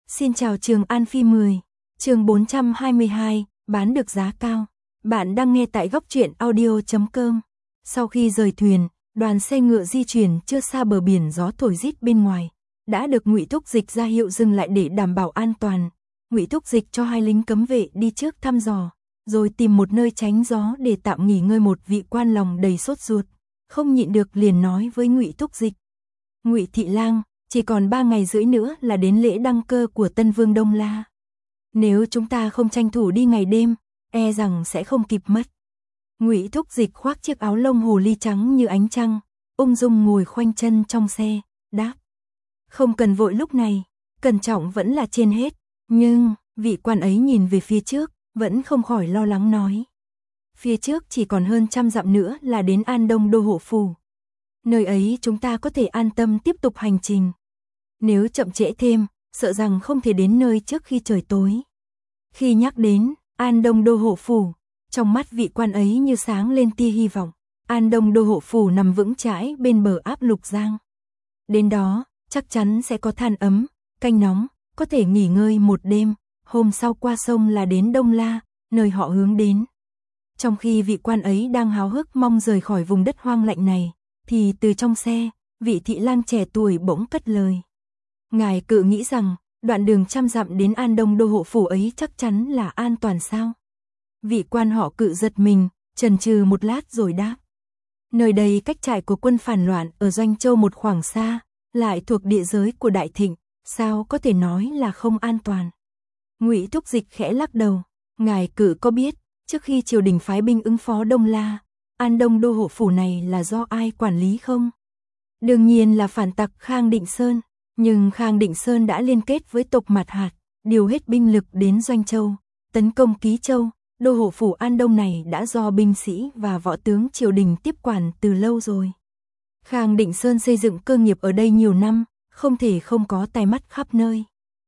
Xin chào Trường An Phi 10, chương 422, bán được giá cao. Bạn đang nghe tại góc truyện audio.com. Sau khi rời thuyền, đoàn xe ngựa di chuyển chưa xa bờ biển, gió thổi rít bên ngoài, đã được Ngụy Thúc Dịch ra hiệu dừng lại để đảm bảo an toàn. Ngụy Thúc Dịch cho hai lính cấm vệ đi trước thăm dò, rồi tìm một nơi tránh gió để tạm nghỉ ngơi. Một vị quan lòng đầy sốt ruột, không nhịn được liền nói với Ngụy Thúc Dịch: Ngụy Thị Lang, chỉ còn 3 ngày rưỡi nữa là đến lễ đăng cơ của Tân Vương Đông La. Nếu chúng ta không tranh thủ đi ngày đêm, e rằng sẽ không kịp mất. Ngụy Thúc Dịch khoác chiếc áo lông hồ ly trắng như ánh trăng, ung dung ngồi khoanh chân trong xe, đáp: Không cần vội, lúc này, cẩn trọng vẫn là trên hết. Nhưng, vị quan ấy nhìn về phía trước, vẫn không khỏi lo lắng nói: Phía trước chỉ còn hơn 100 dặm nữa là đến An Đông Đô Hộ Phủ. Nơi ấy chúng ta có thể an tâm tiếp tục hành trình. Nếu chậm trễ thêm, sợ rằng không thể đến nơi trước khi trời tối. Khi nhắc đến An Đông Đô Hộ Phủ, trong mắt vị quan ấy như sáng lên tia hy vọng. An Đông Đô Hộ Phủ nằm vững chãi bên bờ áp Lục Giang. Đến đó, chắc chắn sẽ có than ấm, canh nóng, có thể nghỉ ngơi một đêm, hôm sau qua sông là đến Đông La, nơi họ hướng đến. Trong khi vị quan ấy đang háo hức mong rời khỏi vùng đất hoang lạnh này, thì từ trong xe, vị thị lang trẻ tuổi bỗng cất lời: Ngài cự nghĩ rằng, đoạn đường 100 dặm đến An Đông Đô Hộ Phủ ấy chắc chắn là an toàn sao? Vị quan họ Cự giật mình, chần chừ một lát rồi đáp: Nơi đây cách trại của quân phản loạn ở Doanh Châu một khoảng xa, lại thuộc địa giới của Đại Thịnh, sao có thể nói là không an toàn? Ngụy Thúc Dịch khẽ lắc đầu: Ngài Cự có biết, trước khi triều đình phái binh ứng phó Đông La, An Đông Đô Hộ Phủ này là do ai quản lý không? Đương nhiên là phản tặc Khang Định Sơn, nhưng Khang Định Sơn đã liên kết với tộc Mạt Hạt, điều hết binh lực đến Doanh Châu, tấn công Ký Châu. Đô Hộ Phủ An Đông này đã do binh sĩ và võ tướng triều đình tiếp quản từ lâu rồi. Khang Định Sơn xây dựng cơ nghiệp ở đây nhiều năm, không thể không có tai mắt khắp nơi.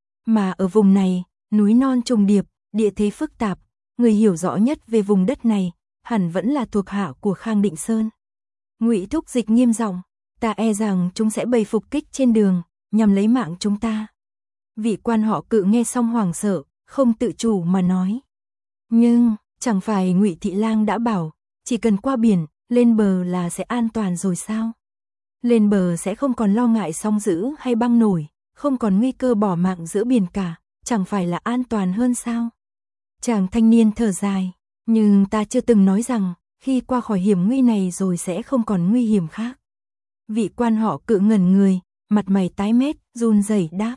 Mà ở vùng này, núi non trùng điệp, địa thế phức tạp, người hiểu rõ nhất về vùng đất này hẳn vẫn là thuộc hạ của Khang Định Sơn. Ngụy Thúc Dịch nghiêm giọng: Ta e rằng chúng sẽ bày phục kích trên đường, nhằm lấy mạng chúng ta. Vị quan họ Cự nghe xong hoảng sợ, không tự chủ mà nói: Nhưng, chẳng phải Ngụy Thị Lang đã bảo, chỉ cần qua biển, lên bờ là sẽ an toàn rồi sao? Lên bờ sẽ không còn lo ngại sóng dữ hay băng nổi, không còn nguy cơ bỏ mạng giữa biển cả, chẳng phải là an toàn hơn sao? Chàng thanh niên thở dài: Nhưng ta chưa từng nói rằng, khi qua khỏi hiểm nguy này rồi sẽ không còn nguy hiểm khác. Vị quan họ Cự ngẩn người, mặt mày tái mét, run rẩy đáp: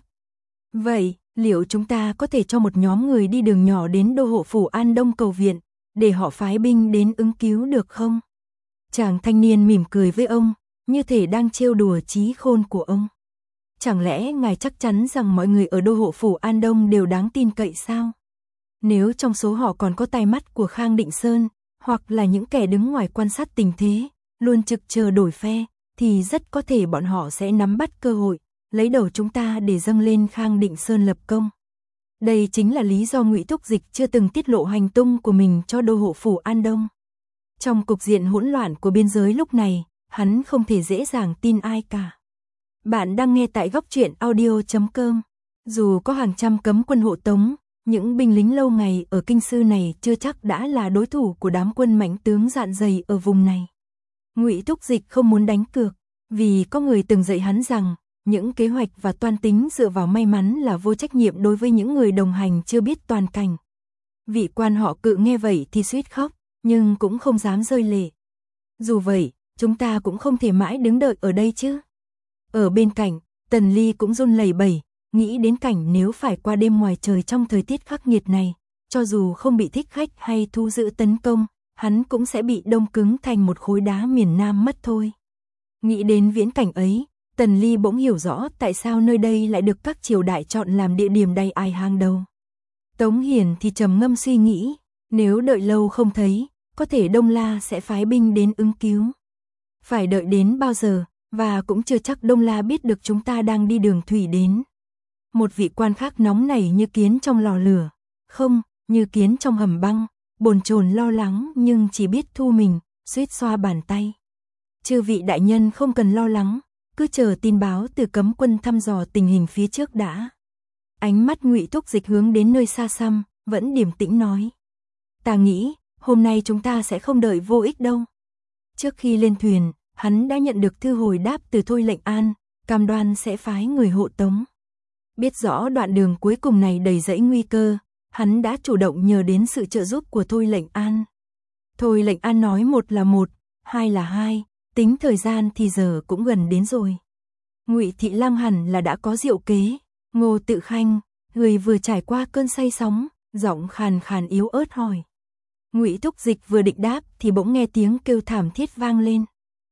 Vậy, liệu chúng ta có thể cho một nhóm người đi đường nhỏ đến Đô Hộ Phủ An Đông cầu viện, để họ phái binh đến ứng cứu được không? Chàng thanh niên mỉm cười với ông, như thể đang trêu đùa trí khôn của ông. Chẳng lẽ ngài chắc chắn rằng mọi người ở Đô Hộ Phủ An Đông đều đáng tin cậy sao? Nếu trong số họ còn có tai mắt của Khang Định Sơn, hoặc là những kẻ đứng ngoài quan sát tình thế, luôn trực chờ đổi phe, thì rất có thể bọn họ sẽ nắm bắt cơ hội, lấy đầu chúng ta để dâng lên Khang Định Sơn lập công. Đây chính là lý do Ngụy Thúc Dịch chưa từng tiết lộ hành tung của mình cho Đô Hộ Phủ An Đông. Trong cục diện hỗn loạn của biên giới lúc này, hắn không thể dễ dàng tin ai cả. Bạn đang nghe tại góc truyện audio.com. Dù có hàng trăm cấm quân hộ tống, những binh lính lâu ngày ở kinh sư này chưa chắc đã là đối thủ của đám quân mãnh tướng dạn dày ở vùng này. Ngụy Thúc Dịch không muốn đánh cược, vì có người từng dạy hắn rằng, những kế hoạch và toan tính dựa vào may mắn là vô trách nhiệm đối với những người đồng hành chưa biết toàn cảnh. Vị quan họ Cự nghe vậy thì suýt khóc, nhưng cũng không dám rơi lệ. Dù vậy, chúng ta cũng không thể mãi đứng đợi ở đây chứ. Ở bên cạnh, Tần Ly cũng run lẩy bẩy, nghĩ đến cảnh nếu phải qua đêm ngoài trời trong thời tiết khắc nghiệt này, cho dù không bị thích khách hay thu giữ tấn công, hắn cũng sẽ bị đông cứng thành một khối đá miền Nam mất thôi. Nghĩ đến viễn cảnh ấy, Tần Ly bỗng hiểu rõ tại sao nơi đây lại được các triều đại chọn làm địa điểm đầy ai hàng đầu. Tống Hiền thì trầm ngâm suy nghĩ, nếu đợi lâu không thấy, có thể Đông La sẽ phái binh đến ứng cứu. Phải đợi đến bao giờ, và cũng chưa chắc Đông La biết được chúng ta đang đi đường thủy đến. Một vị quan khác nóng nảy như kiến trong lò lửa, không, như kiến trong hầm băng, bồn chồn lo lắng nhưng chỉ biết thu mình, suýt xoa bàn tay. Chư vị đại nhân không cần lo lắng, cứ chờ tin báo từ cấm quân thăm dò tình hình phía trước đã. Ánh mắt Ngụy Thúc Dịch hướng đến nơi xa xăm, vẫn điềm tĩnh nói. Ta nghĩ, hôm nay chúng ta sẽ không đợi vô ích đâu. Trước khi lên thuyền, hắn đã nhận được thư hồi đáp từ Thôi Lệnh An, cam đoan sẽ phái người hộ tống. Biết rõ đoạn đường cuối cùng này đầy rẫy nguy cơ, hắn đã chủ động nhờ đến sự trợ giúp của Thôi Lệnh An. Thôi Lệnh An nói một là một, hai là hai, tính thời gian thì giờ cũng gần đến rồi. Ngụy Thị Lang hẳn là đã có diệu kế. Ngô Tự Khanh, người vừa trải qua cơn say sóng, giọng khàn khàn yếu ớt hỏi. Ngụy Thúc Dịch vừa định đáp thì bỗng nghe tiếng kêu thảm thiết vang lên.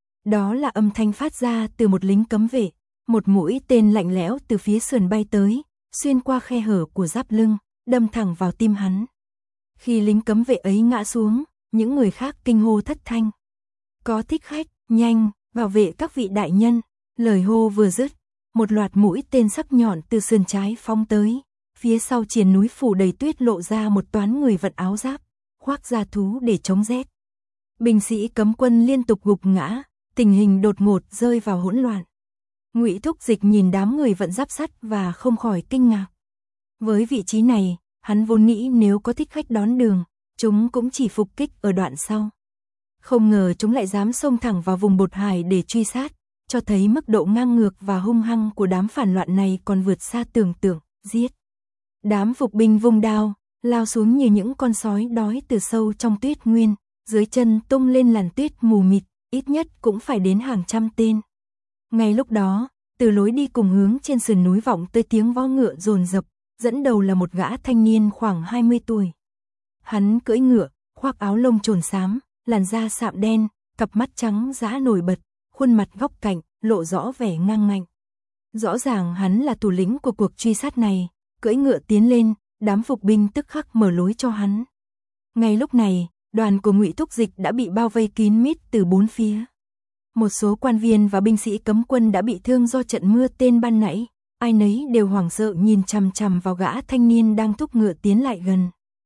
Đó là âm thanh phát ra từ một lính cấm vệ, một mũi tên lạnh lẽo từ phía sườn bay tới, xuyên qua khe hở của giáp lưng, đâm thẳng vào tim hắn. Khi lính cấm vệ ấy ngã xuống, những người khác kinh hô thất thanh. Có thích khách, nhanh, bảo vệ các vị đại nhân. Lời hô vừa dứt, một loạt mũi tên sắc nhọn từ sườn trái phóng tới, phía sau triền núi phủ đầy tuyết lộ ra một toán người vận áo giáp, khoác da thú để chống rét. Binh sĩ cấm quân liên tục gục ngã, tình hình đột ngột rơi vào hỗn loạn. Ngụy Thúc Dịch nhìn đám người vận giáp sắt và không khỏi kinh ngạc. Với vị trí này, hắn vốn nghĩ nếu có thích khách đón đường, chúng cũng chỉ phục kích ở đoạn sau. Không ngờ chúng lại dám xông thẳng vào vùng Bột Hải để truy sát, cho thấy mức độ ngang ngược và hung hăng của đám phản loạn này còn vượt xa tưởng tượng, giết. Đám phục binh vung đao, lao xuống như những con sói đói từ sâu trong tuyết nguyên, dưới chân tung lên làn tuyết mù mịt, ít nhất cũng phải đến hàng trăm tên. Ngay lúc đó, từ lối đi cùng hướng trên sườn núi vọng tới tiếng vó ngựa dồn dập, dẫn đầu là một gã thanh niên khoảng 20 tuổi. Hắn cưỡi ngựa, khoác áo lông trồn xám, làn da sạm đen, cặp mắt trắng dã nổi bật, khuôn mặt góc cạnh, lộ rõ vẻ ngang ngạnh. Rõ ràng hắn là thủ lĩnh của cuộc truy sát này, cưỡi ngựa tiến lên, đám phục binh tức khắc mở lối cho hắn. Ngay lúc này, đoàn của Ngụy Thúc Dịch đã bị bao vây kín mít từ bốn phía. Một số quan viên và binh sĩ cấm quân đã bị thương do trận mưa tên ban nãy, ai nấy đều hoảng sợ nhìn chằm chằm vào gã thanh niên đang thúc ngựa tiến lại gần.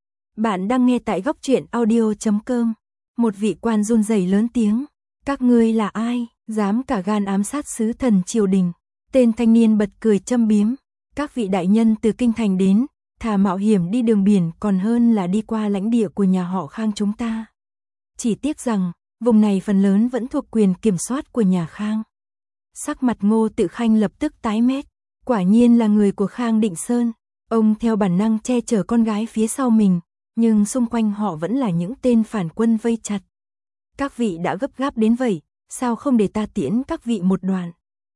Bạn đang nghe tại Góc Truyện Audio.com. Một vị quan run rẩy lớn tiếng. Các ngươi là ai, dám cả gan ám sát sứ thần triều đình? Tên thanh niên bật cười châm biếm. Các vị đại nhân từ kinh thành đến, thà mạo hiểm đi đường biển còn hơn là đi qua lãnh địa của nhà họ Khang chúng ta. Chỉ tiếc rằng, vùng này phần lớn vẫn thuộc quyền kiểm soát của nhà Khang. Sắc mặt Ngô Tự Khanh lập tức tái mét. Quả nhiên là người của Khang Định Sơn. Ông theo bản năng che chở con gái phía sau mình, nhưng xung quanh họ vẫn là những tên phản quân vây chặt. Các vị đã gấp gáp đến vậy, sao không để ta tiễn các vị một đoạn?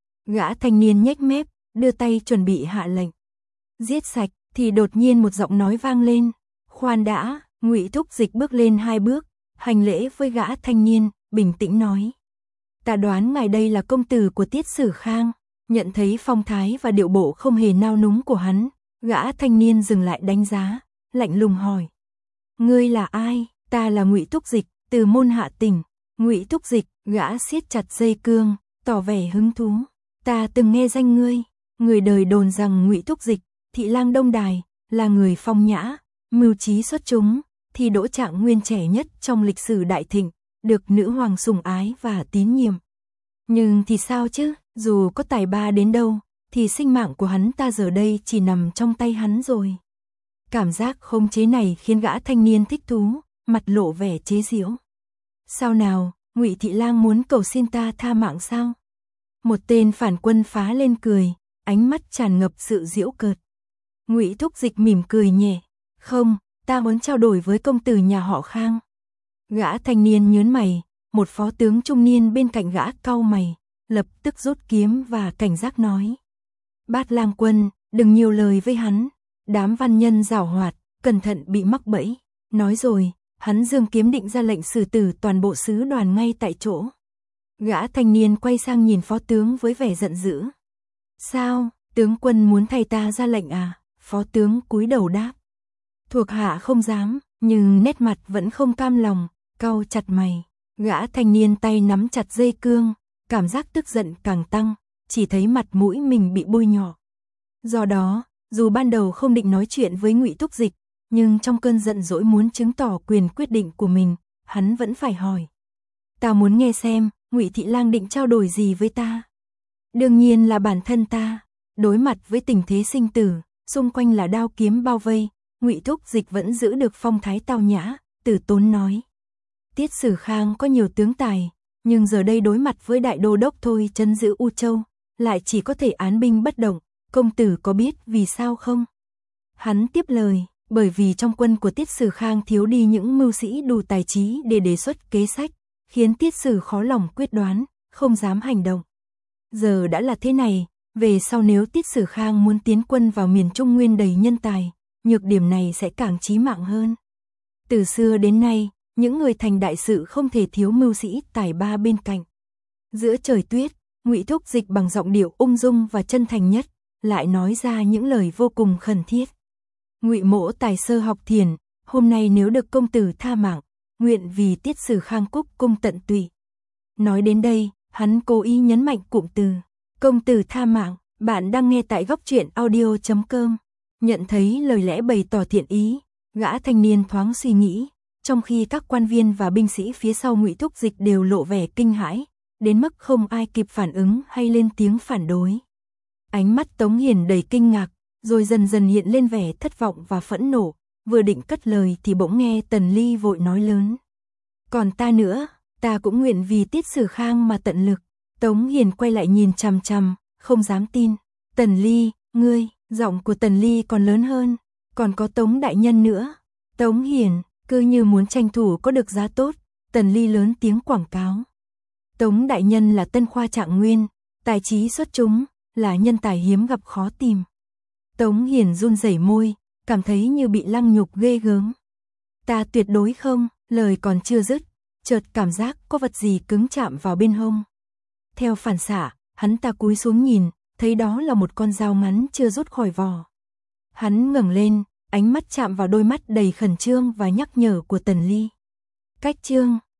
Gã thanh niên nhếch mép, đưa tay chuẩn bị hạ lệnh. Giết sạch, thì đột nhiên một giọng nói vang lên. Khoan đã, Ngụy Thúc Dịch bước lên 2 bước, hành lễ với gã thanh niên, bình tĩnh nói. Ta đoán ngài đây là công tử của Tiết Sử Khang. Nhận thấy phong thái và điệu bộ không hề nao núng của hắn, gã thanh niên dừng lại đánh giá, lạnh lùng hỏi. Ngươi là ai? Ta là Ngụy Thúc Dịch, từ Môn Hạ Tỉnh. Ngụy Thúc Dịch, gã siết chặt dây cương, tỏ vẻ hứng thú. Ta từng nghe danh ngươi, người đời đồn rằng Ngụy Thúc Dịch, thị lang Đông Đài, là người phong nhã, mưu trí xuất chúng, thi đỗ trạng nguyên trẻ nhất trong lịch sử Đại Thịnh, được nữ hoàng sủng ái và tín nhiệm. Nhưng thì sao chứ, dù có tài ba đến đâu, thì sinh mạng của hắn ta giờ đây chỉ nằm trong tay hắn rồi. Cảm giác khống chế này khiến gã thanh niên thích thú, mặt lộ vẻ chế giễu. Sao nào, Ngụy thị lang muốn cầu xin ta tha mạng sao? Một tên phản quân phá lên cười, ánh mắt tràn ngập sự giễu cợt. Ngụy Thúc Dịch mỉm cười nhẹ, không, ta muốn trao đổi với công tử nhà họ Khang. Gã thanh niên nhớn mày, một phó tướng trung niên bên cạnh gã cau mày, lập tức rút kiếm và cảnh giác nói. Bát Lang Quân, đừng nhiều lời với hắn, đám văn nhân giảo hoạt, cẩn thận bị mắc bẫy. Nói rồi, hắn giương kiếm định ra lệnh xử tử toàn bộ sứ đoàn ngay tại chỗ. Gã thanh niên quay sang nhìn phó tướng với vẻ giận dữ. Sao, tướng quân muốn thay ta ra lệnh à? Phó tướng cúi đầu đáp. Thuộc hạ không dám, nhưng nét mặt vẫn không cam lòng, cau chặt mày. Gã thanh niên tay nắm chặt dây cương, cảm giác tức giận càng tăng, chỉ thấy mặt mũi mình bị bôi nhọ. Do đó, dù ban đầu không định nói chuyện với Ngụy Thúc Dịch, nhưng trong cơn giận dỗi muốn chứng tỏ quyền quyết định của mình, hắn vẫn phải hỏi. Ta muốn nghe xem, Ngụy thị lang định trao đổi gì với ta? Đương nhiên là bản thân ta, đối mặt với tình thế sinh tử, xung quanh là đao kiếm bao vây, Ngụy Thúc Dịch vẫn giữ được phong thái tao nhã, từ tốn nói. Tiết Sử Khang có nhiều tướng tài, nhưng giờ đây đối mặt với đại đô đốc Thôi trấn giữ U Châu, lại chỉ có thể án binh bất động, công tử có biết vì sao không? Hắn tiếp lời, bởi vì trong quân của Tiết Sử Khang thiếu đi những mưu sĩ đủ tài trí để đề xuất kế sách, khiến Tiết Sử khó lòng quyết đoán, không dám hành động. Giờ đã là thế này, về sau nếu Tiết Sử Khang muốn tiến quân vào miền Trung Nguyên đầy nhân tài, nhược điểm này sẽ càng chí mạng hơn. Từ xưa đến nay, những người thành đại sự không thể thiếu mưu sĩ tài ba bên cạnh. Giữa trời tuyết, Ngụy Thúc Dịch bằng giọng điệu ung dung và chân thành nhất, lại nói ra những lời vô cùng khẩn thiết. Ngụy mỗ tài sơ học thiền, hôm nay nếu được công tử tha mạng, nguyện vì Tiết Sử Khang cúc cung tận tụy. Nói đến đây, hắn cố ý nhấn mạnh cụm từ công tử tha mạng. Bạn đang nghe tại góc truyện audio.com. Nhận thấy lời lẽ bày tỏ thiện ý, gã thanh niên thoáng suy nghĩ, trong khi các quan viên và binh sĩ phía sau Ngụy Thúc Dịch đều lộ vẻ kinh hãi, đến mức không ai kịp phản ứng hay lên tiếng phản đối. Ánh mắt Tống Hiền đầy kinh ngạc, rồi dần dần hiện lên vẻ thất vọng và phẫn nộ, vừa định cất lời thì bỗng nghe Tần Ly vội nói lớn. Còn ta nữa, ta cũng nguyện vì Tiết Sử Khang mà tận lực. Tống Hiền quay lại nhìn chằm chằm, không dám tin. Tần Ly, ngươi, giọng của Tần Ly còn lớn hơn, còn có Tống đại nhân nữa. Tống Hiền, cứ như muốn tranh thủ có được giá tốt, Tần Ly lớn tiếng quảng cáo. Tống đại nhân là tân khoa trạng nguyên, tài trí xuất chúng, là nhân tài hiếm gặp khó tìm. Tống Hiền run rẩy môi, cảm thấy như bị lăng nhục ghê gớm. Ta tuyệt đối không, lời còn chưa dứt, chợt cảm giác có vật gì cứng chạm vào bên hông. Theo phản xạ, hắn ta cúi xuống nhìn, thấy đó là một con dao ngắn chưa rút khỏi vỏ. Hắn ngẩng lên, ánh mắt chạm vào đôi mắt đầy khẩn trương và nhắc nhở của Tần Ly. Cách chương